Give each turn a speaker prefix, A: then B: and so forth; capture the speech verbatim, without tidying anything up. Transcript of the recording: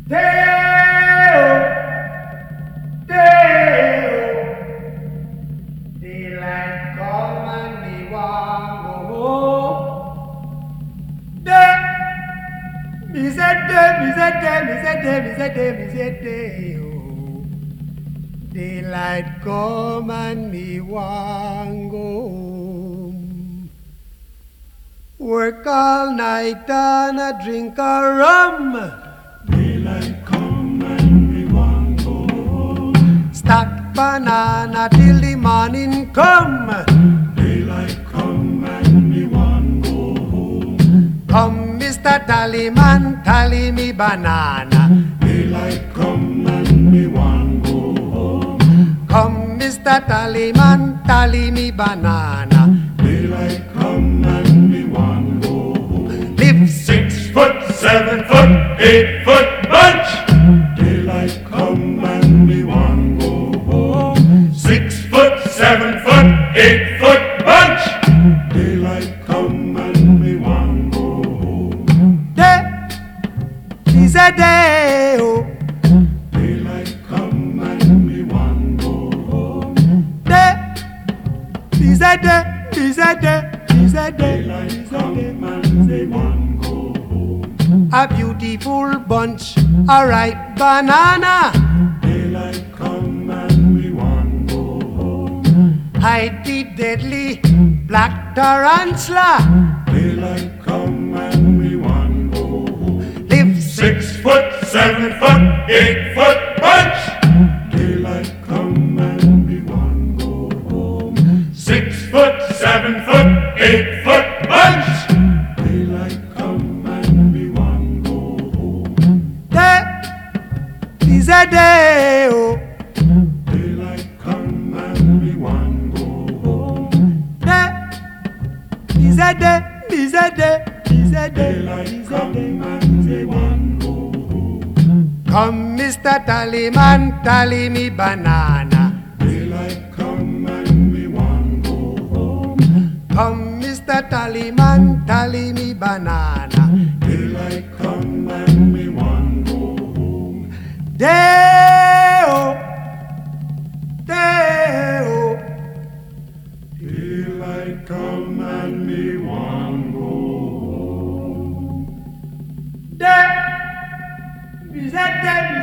A: Day-o, day-o, daylight come and me want go home. Day, me say day, me say day, me say day, me say day, me say day-o. Daylight come and me want go home. Work all night and a drink a rum.
B: Daylight come and we want go home.
A: Stack banana till the morning come.
B: Daylight come and we want go home.
A: Come, Mister Tallyman, tally me banana.
B: Daylight come and we want go home.
A: Come, Mister Tallyman, tally me banana.
B: Daylight come and we want go home.
A: Live
B: Six foot, seven foot, eight foot bunch. Daylight come and we want go home. Six foot, seven foot, eight foot bunch. Daylight come and we want go home.
A: day, is a day, oh.
B: Daylight come and we want go home.
A: Day, is a day, is a day, is a day,
B: Daylight
A: is a
B: come
A: day.
B: and we want go home.
A: A beautiful bunch, a ripe banana.
B: Daylight come and we want go home.
A: Hide the deadly black tarantula.
B: Daylight come and we want go home.
A: Live
B: Six foot, seven foot, eight foot bunch. Daylight come and we want go home. Six foot, seven foot, eight foot bunch. Daylight come and we want go home.
A: day, is a day, oh.
B: Daylight come and we want go home.
A: Day, is a day, is a day, is a day,
B: Daylight
A: is a
B: come
A: day.
B: and we want go home.
A: Come, Mister Tallyman, tally me banana.
B: Daylight come and we want go home.
A: Come, Mister Tallyman, tally me banana.
B: Daylight come and we want go home.
A: Day-o, day-o,
B: Daylight come and we want go home.
A: day, is a day,